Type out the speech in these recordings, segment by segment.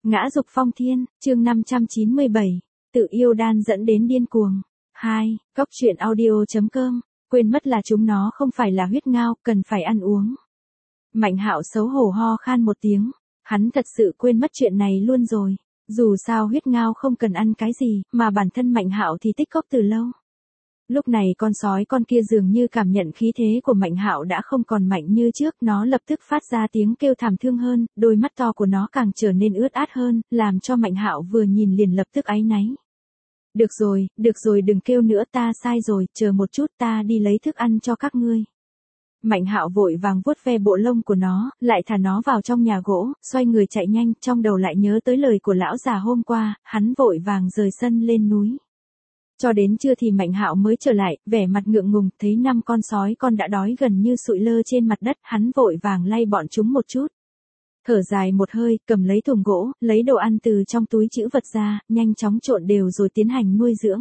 Ngã dục phong thiên, chương 597, tự yêu đan dẫn đến điên cuồng. 2. Cốc truyện audio.com, quên mất là chúng nó không phải là huyết ngao, cần phải ăn uống. Mạnh Hạo xấu hổ ho khan một tiếng, hắn thật sự quên mất chuyện này luôn rồi. Dù sao huyết ngao không cần ăn cái gì, mà bản thân Mạnh Hạo thì tích cốc từ lâu. Lúc này con sói con kia dường như cảm nhận khí thế của Mạnh Hạo đã không còn mạnh như trước, nó lập tức phát ra tiếng kêu thảm thương hơn, đôi mắt to của nó càng trở nên ướt át hơn, làm cho Mạnh Hạo vừa nhìn liền lập tức áy náy. Được rồi đừng kêu nữa, ta sai rồi, chờ một chút ta đi lấy thức ăn cho các ngươi. Mạnh Hạo vội vàng vuốt ve bộ lông của nó, lại thả nó vào trong nhà gỗ, xoay người chạy nhanh, trong đầu lại nhớ tới lời của lão già hôm qua, hắn vội vàng rời sân lên núi. Cho đến trưa thì Mạnh Hạo mới trở lại, vẻ mặt ngượng ngùng, thấy 5 con sói con đã đói gần như sụi lơ trên mặt đất, hắn vội vàng lay bọn chúng một chút. Thở dài một hơi, cầm lấy thùng gỗ, lấy đồ ăn từ trong túi trữ vật ra, nhanh chóng trộn đều rồi tiến hành nuôi dưỡng.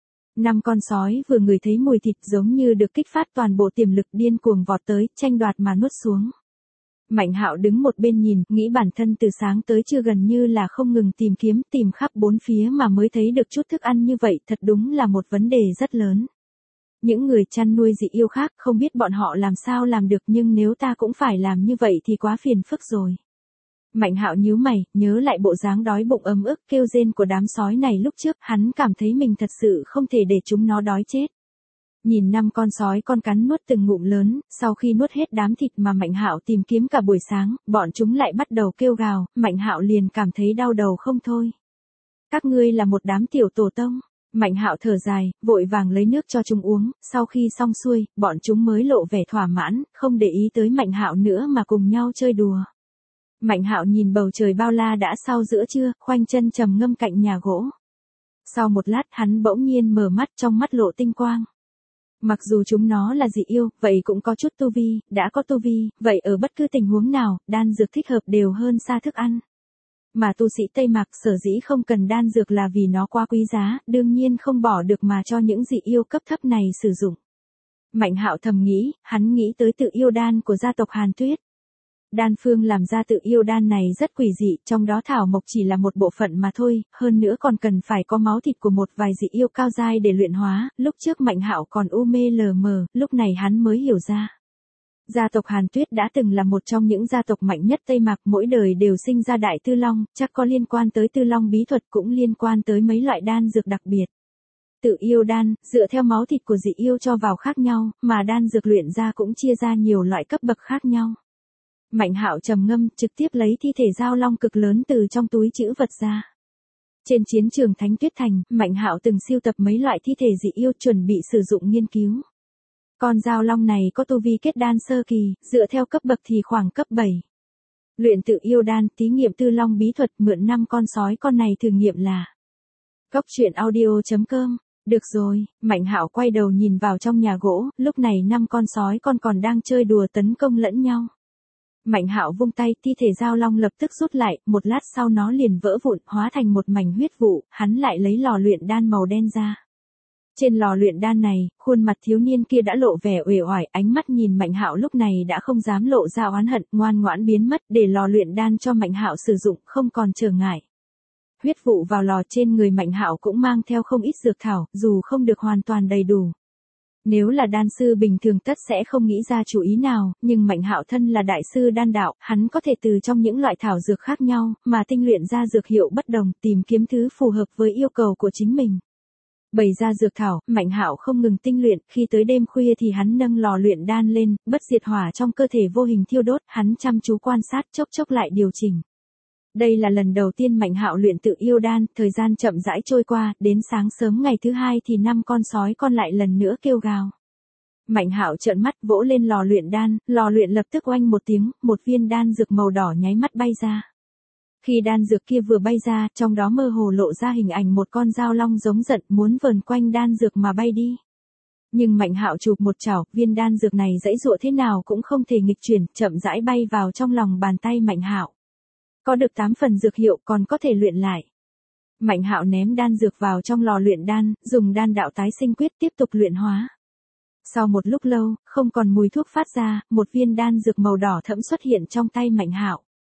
5 con sói vừa ngửi thấy mùi thịt giống như được kích phát toàn bộ tiềm lực, điên cuồng vọt tới, tranh đoạt mà nuốt xuống. Mạnh Hạo đứng một bên nhìn, nghĩ bản thân từ sáng tới trưa gần như là không ngừng tìm khắp bốn phía mà mới thấy được chút thức ăn như vậy, thật đúng là một vấn đề rất lớn. Những người chăn nuôi dị yêu khác không biết bọn họ làm sao làm được, nhưng nếu ta cũng phải làm như vậy thì quá phiền phức rồi. Mạnh Hạo nhíu mày, nhớ lại bộ dáng đói bụng ấm ức kêu rên của đám sói này lúc trước, hắn cảm thấy mình thật sự không thể để chúng nó đói chết. Nhìn 5 con sói con cắn nuốt từng ngụm lớn, sau khi nuốt hết đám thịt mà Mạnh Hạo tìm kiếm cả buổi sáng, bọn chúng lại bắt đầu kêu gào, Mạnh Hạo liền cảm thấy đau đầu không thôi. Các ngươi là một đám tiểu tổ tông. Mạnh Hạo thở dài, vội vàng lấy nước cho chúng uống, sau khi xong xuôi, bọn chúng mới lộ vẻ thỏa mãn, không để ý tới Mạnh Hạo nữa mà cùng nhau chơi đùa. Mạnh Hạo nhìn bầu trời bao la đã sau giữa trưa, khoanh chân trầm ngâm cạnh nhà gỗ. Sau một lát hắn bỗng nhiên mở mắt, trong mắt lộ tinh quang. Mặc dù chúng nó là dị yêu, vậy cũng có chút tu vi, đã có tu vi, vậy ở bất cứ tình huống nào, đan dược thích hợp đều hơn xa thức ăn. Mà tu sĩ Tây Mạc sở dĩ không cần đan dược là vì nó quá quý giá, đương nhiên không bỏ được mà cho những dị yêu cấp thấp này sử dụng. Mạnh Hạo thầm nghĩ, hắn nghĩ tới tự yêu đan của gia tộc Hàn Tuyết. Đan phương làm ra tự yêu đan này rất quỷ dị, trong đó thảo mộc chỉ là một bộ phận mà thôi, hơn nữa còn cần phải có máu thịt của một vài dị yêu cao giai để luyện hóa, lúc trước Mạnh Hạo còn u mê lờ mờ, lúc này hắn mới hiểu ra. Gia tộc Hàn Tuyết đã từng là một trong những gia tộc mạnh nhất Tây Mạc, mỗi đời đều sinh ra đại tư long, chắc có liên quan tới tư long bí thuật, cũng liên quan tới mấy loại đan dược đặc biệt. Tự yêu đan, dựa theo máu thịt của dị yêu cho vào khác nhau, mà đan dược luyện ra cũng chia ra nhiều loại cấp bậc khác nhau. Mạnh Hạo trầm ngâm, trực tiếp lấy thi thể dao long cực lớn từ trong túi trữ vật ra. Trên chiến trường Thánh Tuyết Thành, Mạnh Hạo từng sưu tập mấy loại thi thể dị yêu chuẩn bị sử dụng nghiên cứu. Con dao long này có tu vi kết đan sơ kỳ, dựa theo cấp bậc thì khoảng cấp 7. Luyện tự yêu đan, thí nghiệm tư long bí thuật, mượn 5 con sói con này thử nghiệm là. Cốc truyện audio.com. Được rồi, Mạnh Hạo quay đầu nhìn vào trong nhà gỗ, lúc này 5 con sói con còn đang chơi đùa tấn công lẫn nhau. Mạnh Hạo vung tay, thi thể dao long lập tức rút lại, một lát sau nó liền vỡ vụn, hóa thành một mảnh huyết vụ, hắn lại lấy lò luyện đan màu đen ra. Trên lò luyện đan này, khuôn mặt thiếu niên kia đã lộ vẻ uể oải, ánh mắt nhìn Mạnh Hạo lúc này đã không dám lộ ra oán hận, ngoan ngoãn biến mất, để lò luyện đan cho Mạnh Hạo sử dụng, không còn trở ngại. Huyết vụ vào lò, trên người Mạnh Hạo cũng mang theo không ít dược thảo, dù không được hoàn toàn đầy đủ. Nếu là đan sư bình thường tất sẽ không nghĩ ra chủ ý nào, nhưng Mạnh Hạo thân là đại sư đan đạo, hắn có thể từ trong những loại thảo dược khác nhau, mà tinh luyện ra dược hiệu bất đồng, tìm kiếm thứ phù hợp với yêu cầu của chính mình. Bày ra dược thảo, Mạnh Hạo không ngừng tinh luyện, khi tới đêm khuya thì hắn nâng lò luyện đan lên, bất diệt hỏa trong cơ thể vô hình thiêu đốt, hắn chăm chú quan sát, chốc chốc lại điều chỉnh. Đây là lần đầu tiên Mạnh Hạo luyện tự yêu đan, thời gian chậm rãi trôi qua, đến sáng sớm ngày thứ 2 thì 5 con sói con lại lần nữa kêu gào. Mạnh Hạo trợn mắt vỗ lên lò luyện đan, lò luyện lập tức oanh một tiếng, một viên đan dược màu đỏ nháy mắt bay ra. Khi đan dược kia vừa bay ra, trong đó mơ hồ lộ ra hình ảnh một con dao long giống giận muốn vờn quanh đan dược mà bay đi. Nhưng Mạnh Hạo chụp một chảo, viên đan dược này giãy giụa thế nào cũng không thể nghịch chuyển, chậm rãi bay vào trong lòng bàn tay Mạnh Hạo. Có được 8 phần dược hiệu còn có thể luyện lại. Mạnh Hạo ném đan dược vào trong lò luyện đan, dùng đan đạo tái sinh quyết tiếp tục luyện hóa. Sau một lúc lâu, không còn mùi thuốc phát ra, một viên đan dược màu đỏ thẫm xuất hiện trong tay Mạnh Hạo.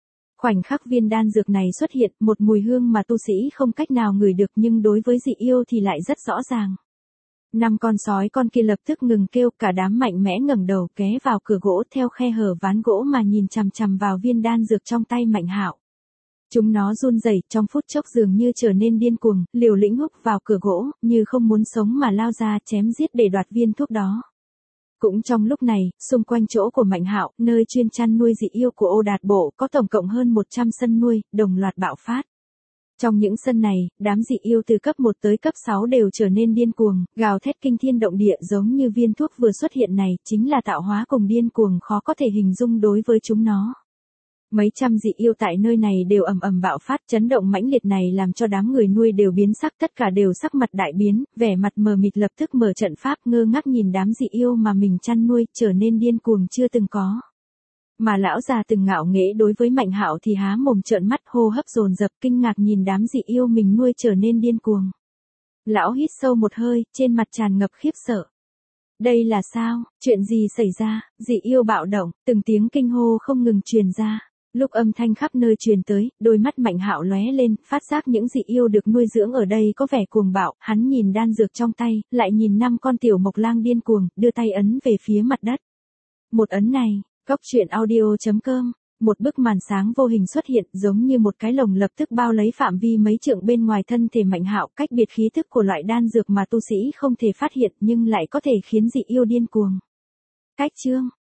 Khoảnh khắc viên đan dược này xuất hiện, một mùi hương mà tu sĩ không cách nào ngửi được nhưng đối với dị yêu thì lại rất rõ ràng. 5 con sói con kia lập tức ngừng kêu, cả đám mạnh mẽ ngẩng đầu ghé vào cửa gỗ theo khe hở ván gỗ mà nhìn chằm chằm vào viên đan dược trong tay Mạnh Hạo. Chúng nó run rẩy, trong phút chốc dường như trở nên điên cuồng, liều lĩnh húc vào cửa gỗ, như không muốn sống mà lao ra chém giết để đoạt viên thuốc đó. Cũng trong lúc này, xung quanh chỗ của Mạnh Hạo, nơi chuyên chăn nuôi dị yêu của Ô Đạt Bộ, có tổng cộng hơn 100 sân nuôi, đồng loạt bạo phát. Trong những sân này, đám dị yêu từ cấp 1 tới cấp 6 đều trở nên điên cuồng, gào thét kinh thiên động địa giống như viên thuốc vừa xuất hiện này, chính là tạo hóa cùng điên cuồng khó có thể hình dung đối với chúng nó. Mấy trăm dị yêu tại nơi này đều ầm ầm bạo phát, chấn động mãnh liệt này làm cho đám người nuôi đều biến sắc, tất cả đều sắc mặt đại biến, vẻ mặt mờ mịt lập tức mở trận pháp ngơ ngác nhìn đám dị yêu mà mình chăn nuôi, trở nên điên cuồng chưa từng có. Mà lão già từng ngạo nghễ đối với Mạnh Hạo thì há mồm trợn mắt, hô hấp dồn dập, kinh ngạc nhìn đám dị yêu mình nuôi trở nên điên cuồng. Lão hít sâu một hơi, trên mặt tràn ngập khiếp sợ. Đây là sao, chuyện gì xảy ra, dị yêu bạo động, từng tiếng kinh hô không ngừng truyền ra. Lúc âm thanh khắp nơi truyền tới, đôi mắt Mạnh Hạo lóe lên, phát giác những dị yêu được nuôi dưỡng ở đây có vẻ cuồng bạo, hắn nhìn đan dược trong tay, lại nhìn 5 con tiểu mộc lang điên cuồng, đưa tay ấn về phía mặt đất. Một ấn này, Cóc truyện audio.com, một bức màn sáng vô hình xuất hiện, giống như một cái lồng lập tức bao lấy phạm vi mấy trượng bên ngoài thân thể Mạnh Hạo, cách biệt khí thức của loại đan dược mà tu sĩ không thể phát hiện nhưng lại có thể khiến dị yêu điên cuồng. Cách chương